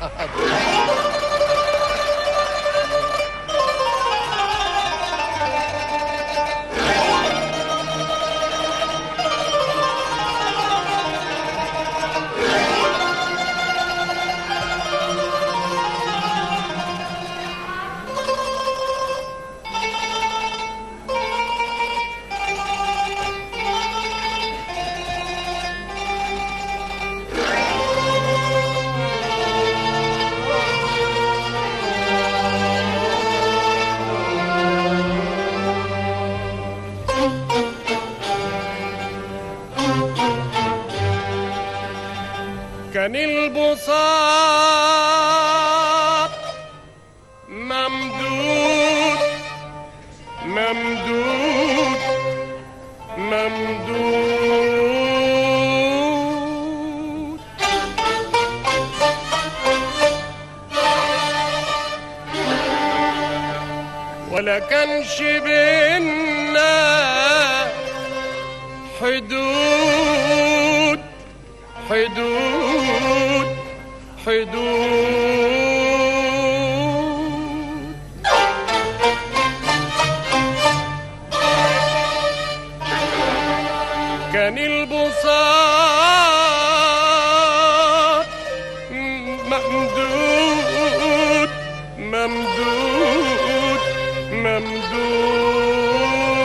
كان البساط ممدود ممدود ممدود، ولا كانش بينا حدود حدود حدود. كان البساط ممدود ممدود ممدود،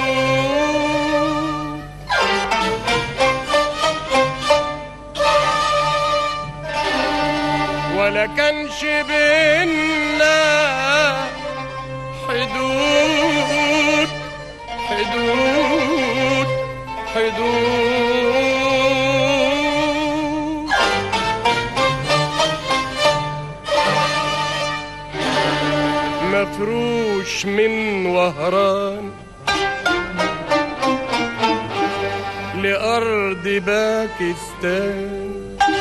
ولا كانش بينا حدود حدود حدود. مفروش من وهران لأرض باكستان،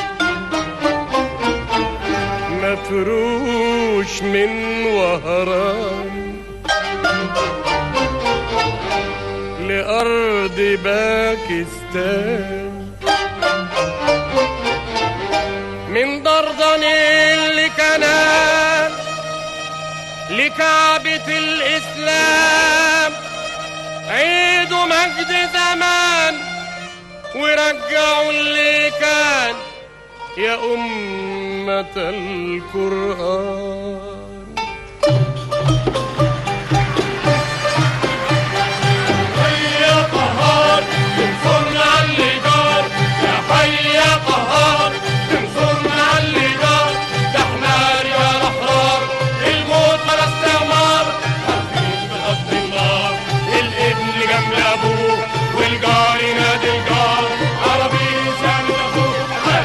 مفروش من وهران لأرض باكستان، من دردن لكنان لكعبة الإسلام، عيد مجد زمان ورجعوا اللي كان يا أمة القرآن. حي يا قهار انصرنا على اللي جار، يا حي يا قهار انصرنا على اللي جار، ده احنا رجال أحرار الموت بلا استعمار، خارجين بغض النار الابن جنب أبوه والجار ينادي الجار عربي سامي أخوه.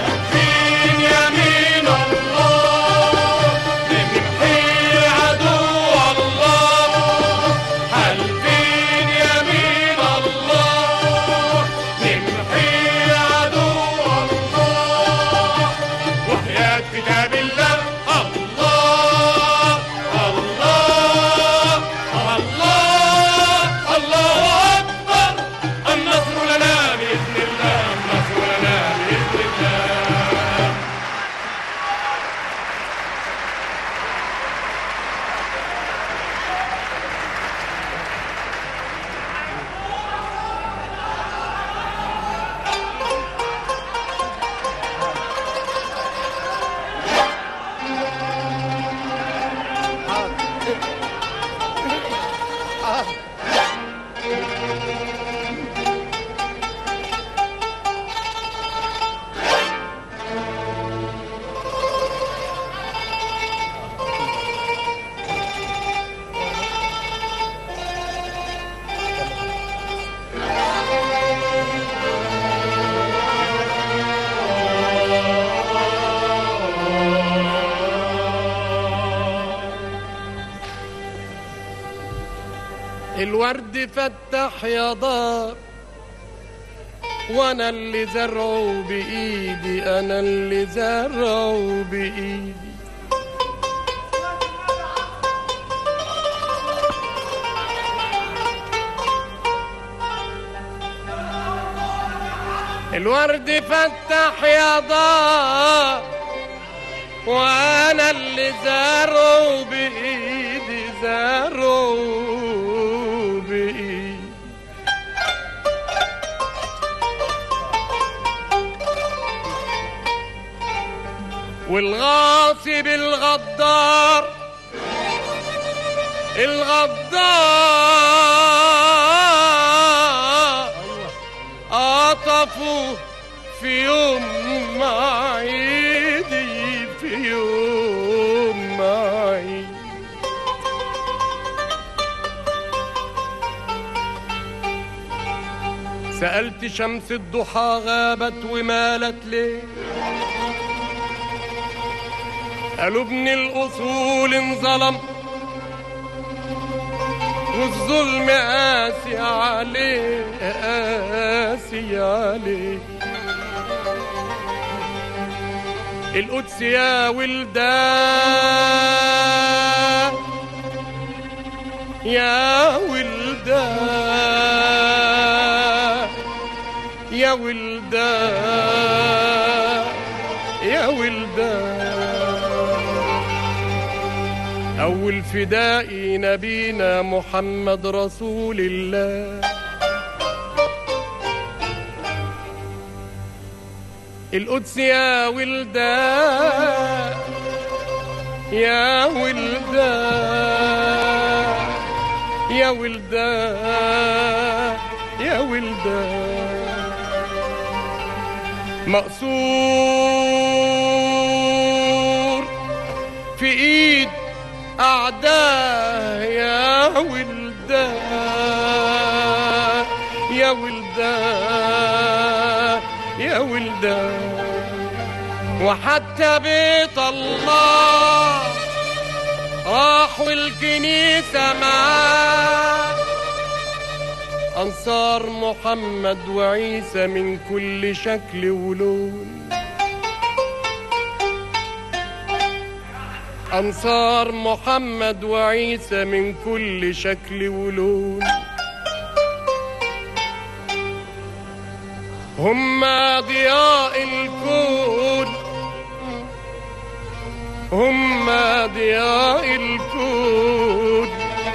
الورد فتح يا دار وانا اللي زرعه بايدي، انا اللي زرعه بايدي. الورد فتح يا دار وانا اللي زاروا بإيدي زاروا بإيدي. والغاصب الغدار قطفوا في يوم معيدي في يوم معيدي. سألت شمس الضحى غابت ومالت ليه؟ قالوا ابن الأصول انظلم والظلم قاسي عليه قاسي عليه. القدس يا ولدان يا ولدان يا ولدان يا ولدان. أول فدائي نبينا محمد رسول الله. القدس يا ولدان يا ولدان يا ولدان يا ولدان. مقصور في ايد أعداء يا ولدان يا ولدان يا ولدان. وحتى بيت الله راحوا الكنيسة معاه أنصار محمد وعيسى من كل شكل ولون. أنصار محمد وعيسى من كل شكل ولون. هم ضياء الكون هم ضياء الكون.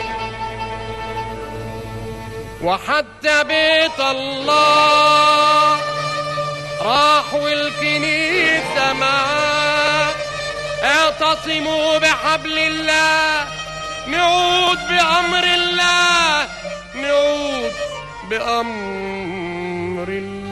وحتى بيت الله راحوا الكنيسة معاه. اعتصموا بحبل الله نعود بأمر الله نعود بأمر الله.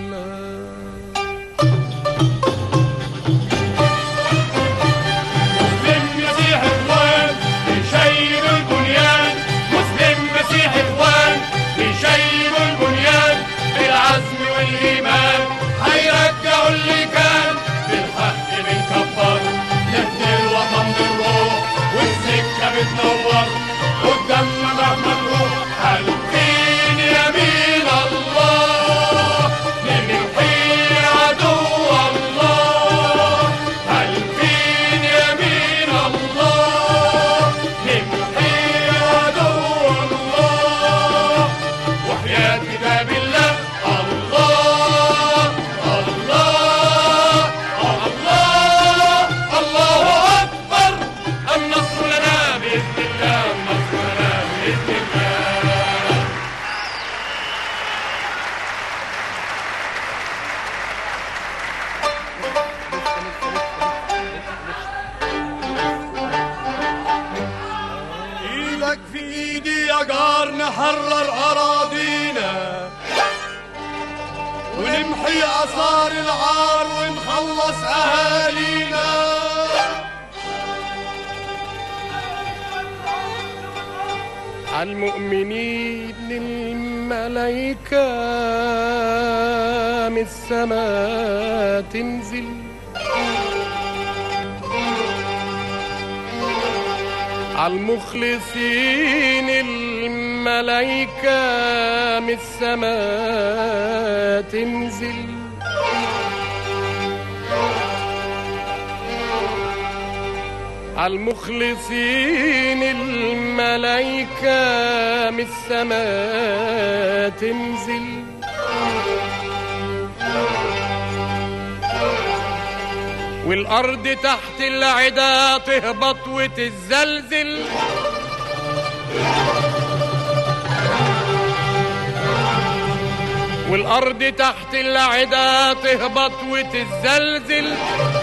مسلم مسيح اخوان بيشيلوا البنيان. مسلم مسيح اخوان بيشيلوا البنيان. بالعزم والإيمان هيرجعوا اللي كان. بالحق بنكبر نهدي الوطن بالروح والسكة بتنور قدامنا مهما نروح. حالفين يمين الله نمحي عدو الله. حالفين يمين الله نمحي عدو الله. وحياة كتاب الله الله الله الله الله أكبر. النصر لنا بإذن الله النصر لنا بإذن الله. ايدك في ايدي يا جار نحرر اراضينا ونمحي اثار العار ونخلص اهالينا. عالمؤمنين الملايكة من السماء تنزل. عالمخلصين الملايكة من السماء تنزل. عالمخلصين الملايكة من السماء تنزل. والأرض تحت العدا تهبط وتتزلزل، والأرض تحت العدا تهبط وتتزلزل،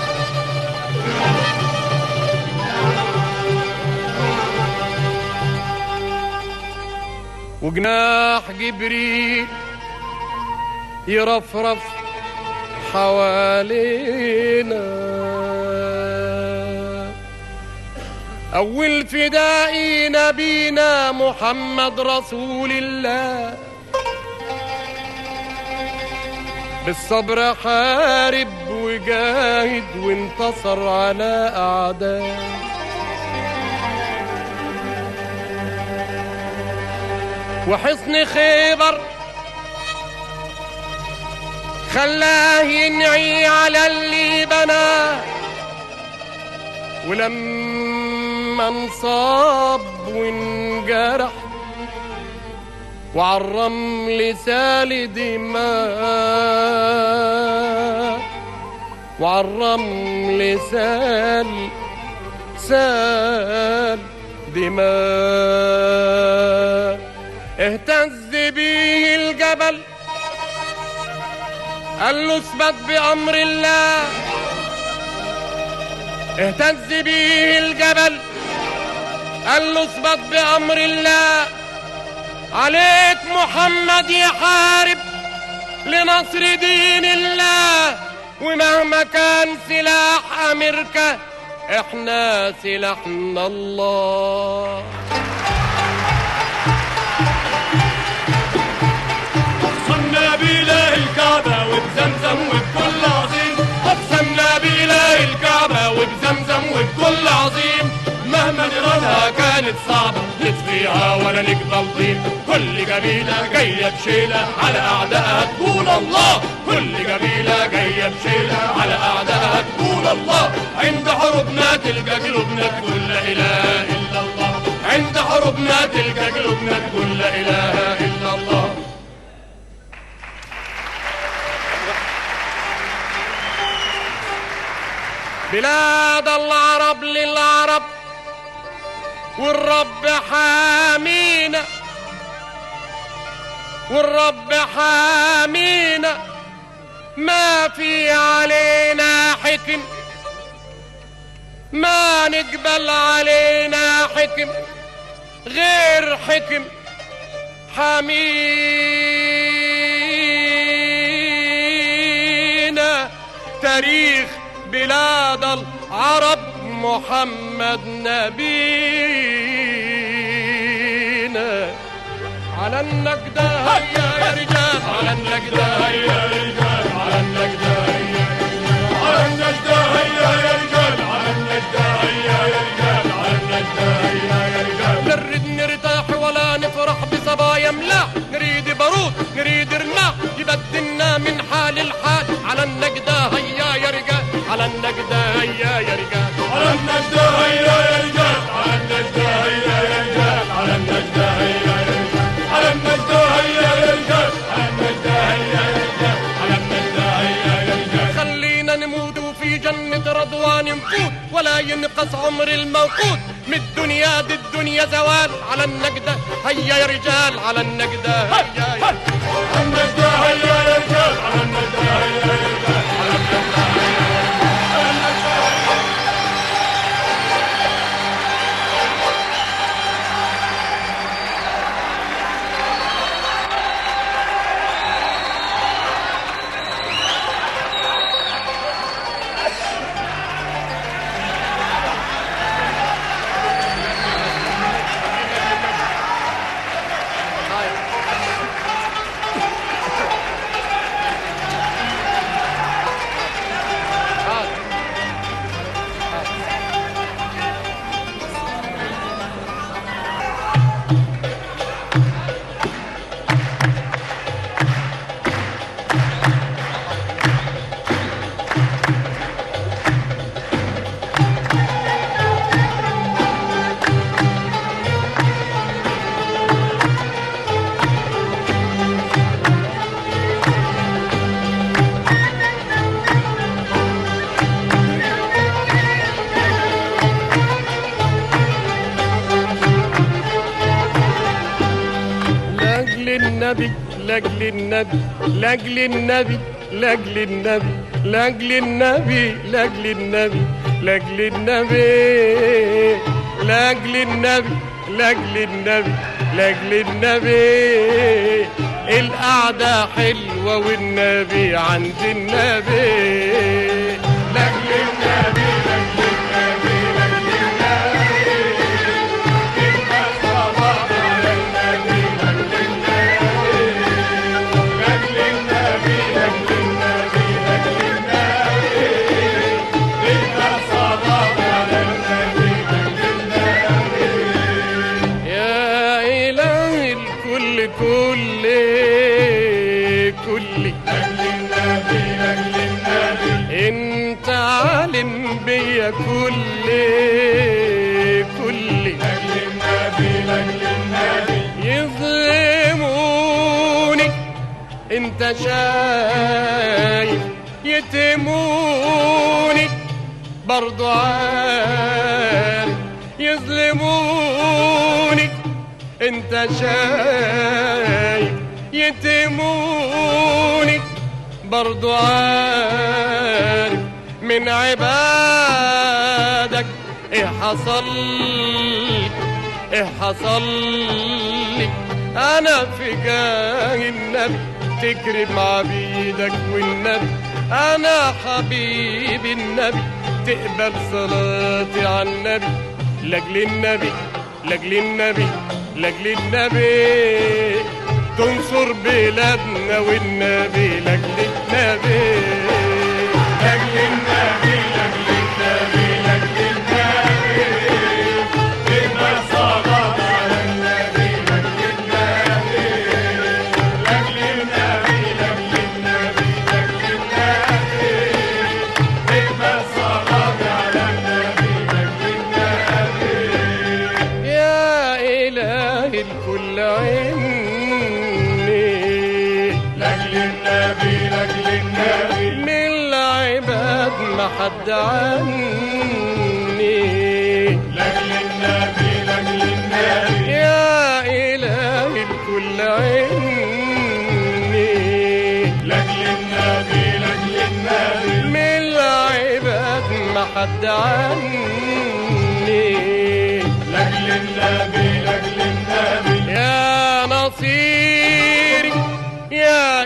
وجناح جبريل يرفرف حوالينا. أول فدائي نبينا محمد رسول الله، بالصبر حارب وجاهد وانتصر على أعداء. وحصن خيبر خلاه ينعي على اللي بناه، ولما انصاب وانجرح وعالرمل سال دماء، وعالرمل سال دماء. اهتز بيه الجبل قال له اثبت بأمر الله، اهتز بيه الجبل قال له اثبت بأمر الله. عليك محمد يحارب لنصر دين الله، ومهما كان سلاح أمريكا احنا سلاحنا الله. أقسمنا بإله الكعبة وبزمزم وبكل عظيم، أقسمنا بإله الكعبة وبزمزم وبكل عظيم، مهما نيرانها كانت صعبة نطفيها ولا نقبل طين. كل قبيلة جاية بشيلة على أعدائها تقول الله، كل قبيلة جاية بشيلة على أعدائها تقول الله. عند حروبنا تلقى قلوبنا تقول لا إله إلا الله، عند حروبنا تلقى قلوبنا تقول لا إله إلا الله. بلاد العرب للعرب والرب حامينا، والرب حامينا، ما في علينا حكم، ما نقبل علينا حكم غير حكم حامينا. تاريخ بلاد العرب محمد نبينا. على النجدة هيا يا رجال، على النجدة هيا يا رجال، على النجدة هيا، على النجدة هيا يا رجال، على النجدة هيا يا رجال، على النجدة هيا يا رجال. نريد نرتاح ولا نفرح بصبايا ملاح، نريد بارود نريد رماح يبدلنا من حال الحال. على النجدة هيا يا رجال، على النجدة هيا يا رجال، على النجدة هيا يا رجال، على النجدة هيا يا رجال، على النجدة هيا يا رجال، على النجدة هيا يا رجال، على النجدة هيا يا رجال، على النجدة هيا يا رجال. خلينا نموت وفي جنة رضوان نفوت، ولا ينقص عمر الموقوت من الدنيا، دي الدنيا زوال. على النجدة هيا يا رجال، على النجدة هيا يا رجال، على النجدة هيا يا رجال، على النجدة هيا يا رجال، على النجدة هيا. النبي لاجل النبي لاجل النبي لاجل النبي لاجل النبي لاجل النبي لاجل النبي لاجل النبي لاجل النبي لاجل النبي القعدة حلوة والنبي عند النبي لاجل النبي لاجل النبي لاجل النبي الصلاة على النبي لاجل النبي لاجل النبي لاجل النبي لاجل النبي الصلاة على النبي لاجل النبي يا إله الكل كل لاجل النبي لاجل النبي انت عالم بيا كل لاجل النبي لاجل النبي يظلموني انت شايف يتموني برضو عارف يظلموني انت شايف يتموني برضو عارف من عبادك ايه حصل ايه حصل لي انا في جاه النبي تكرم عبيدك والنبي انا حبيب النبي تقبل صلاتي على النبي لاجل النبي لاجل النبي لاجل النبي تنصر بلادنا والنبي لاجل النبي لاجل النبي لاجل النبي لاجل النبي تبقى صلاة على النبي لاجل النبي لاجل النبي لاجل النبي لاجل النبي تبقى صلاة على النبي لاجل النبي يا إله الكل عين لاجل النبي لاجل النبي من العباد ما حد عني لاجل النبي لاجل النبي يا إله الكل عيني لاجل النبي لاجل النبي من العباد ما حد عني لاجل النبي لاجل النبي يا نصيري يا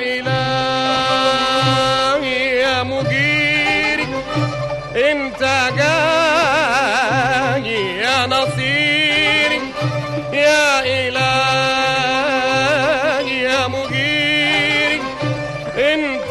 إلهي يا مجيري انت جاي يا نصيري يا إلهي يا مجيري انت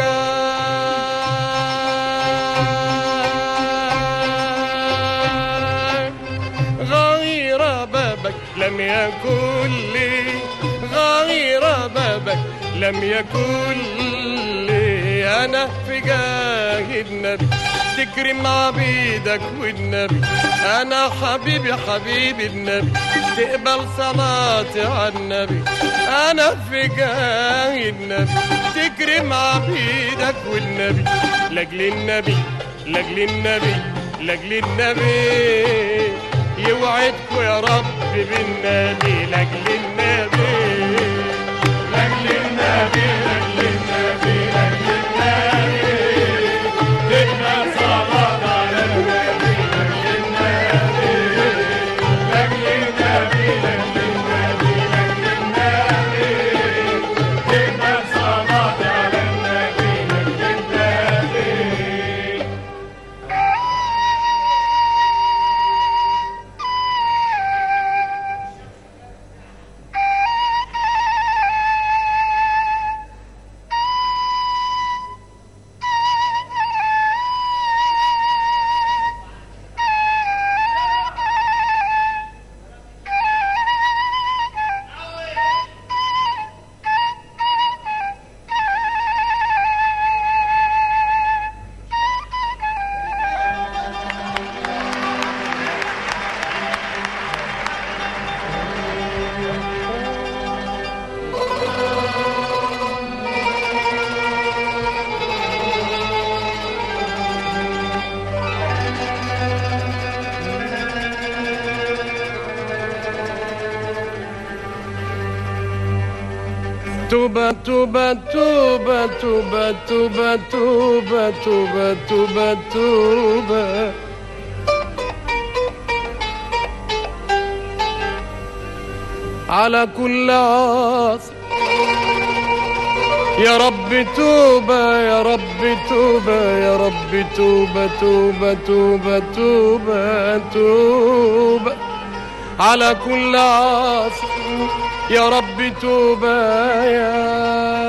جاي غير بابك لم يكن لي غير بابك لم يكن لي أنا في جاه النبي تكرم عبيدك والنبي أنا حبيبي حبيب النبي تقبل صلاتي على النبي أنا في جاه النبي تكرم عبيدك والنبي لاجل النبي لاجل النبي لاجل النبي يوعدكوا يا رب بالنبي لاجل النبي لاجل النبي لاجل النبي لاجل النبي تبقى صلاة على النبي لاجل النبي لاجل النبي لاجل النبي لاجل النبي تبقى صلاة على النبي لاجل النبي توبة توبة توبة توبة توبة توبة توبة توبة توبة على كل عاصي. يا رب توبة يا رب توبة يا رب توبة توبة توبة توبة توبة على كل عاصي. يا رب توبة يا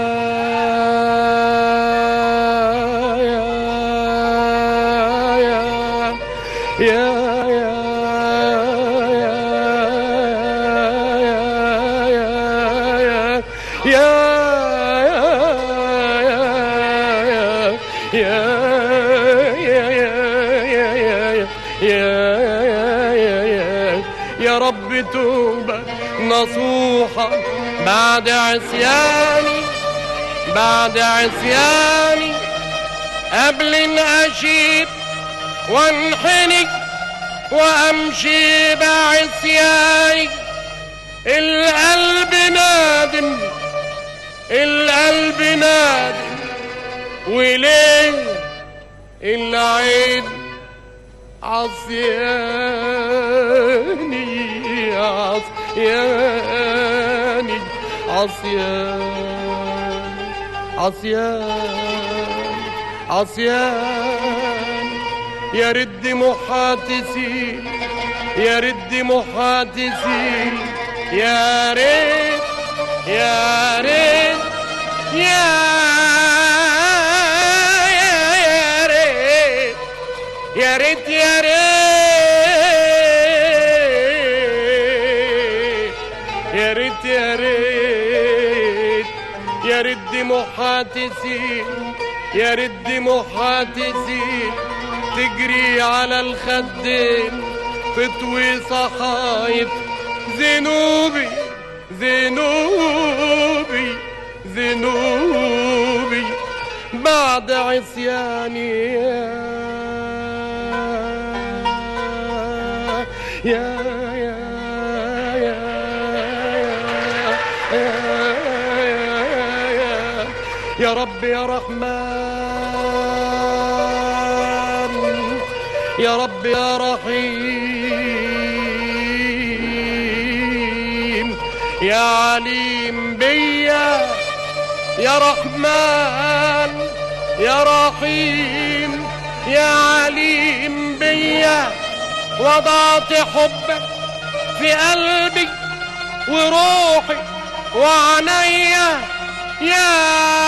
يا رب توبة نصوحة بعد عصياني بعد عصياني قبل ان اشيب وانحني وامشي بعصياني. القلب نادم القلب نادم وليه العين عصياني عصياني عصياني عصياني عصياني. يا رد محاتسين يا رد محاتسين يا ريت يا ريت يا ريت يا ريت يا ريت يا ريت يا ريت يا رد محاتسين يا رد محاتسين تجري على الخدين تطوي صحايف ذنوبي ذنوبي ذنوبي بعد عصياني يا يا رب يا رحمن يا رب يا رحيم يا عليم بيا يا رحمن يا رحيم يا عليم بيا. وضعت حبك في قلبي وروحي وعنيا يا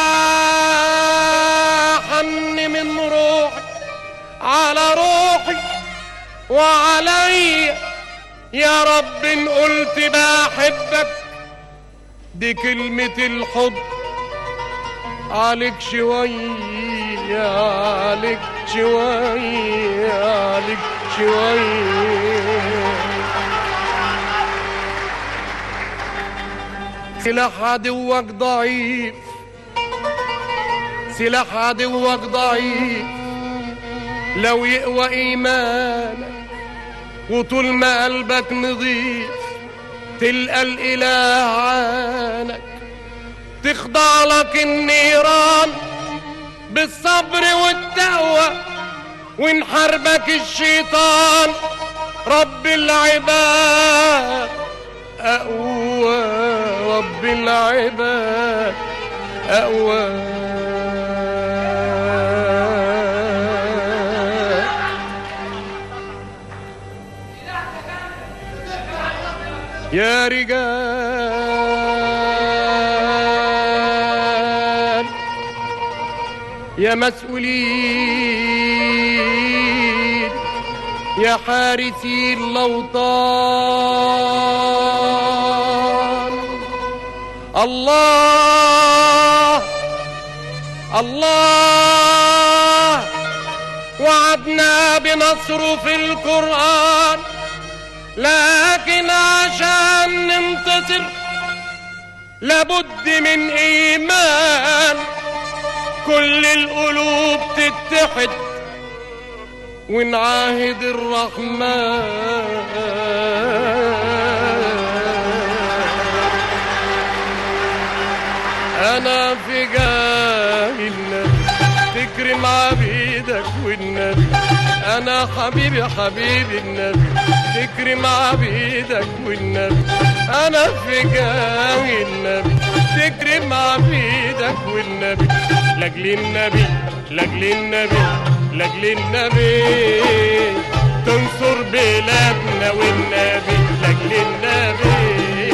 حن من روحي على روحي وعليا. يا رب ان قلت بحبك دي كلمة الحب عليك شوية عليك شوية عليك شوية. سلاح عدوك ضعيف سلاح عدوك ضعيف لو يقوى ايمانك وطول ما قلبك نظيف تلقى الاله عانك. تخضع لك النيران بالصبر والتقوى ونحاربك الشيطان رب العباد أقوى رب العباد أقوى. يا رجال يا مسؤولين يا حارسي الأوطان. الله الله وعدنا بنصره في القرآن لكن عشان ننتصر لابد من إيمان كل القلوب تتحد ونعاهد الرحمن. انا حبيبي حبيبي النبي تكرم عبيدك والنبي انا في جاوي النبي تكرم عبيدك والنبي لاجل النبي لاجل النبي لاجل النبي تنصر بلادنا والنبي لاجل النبي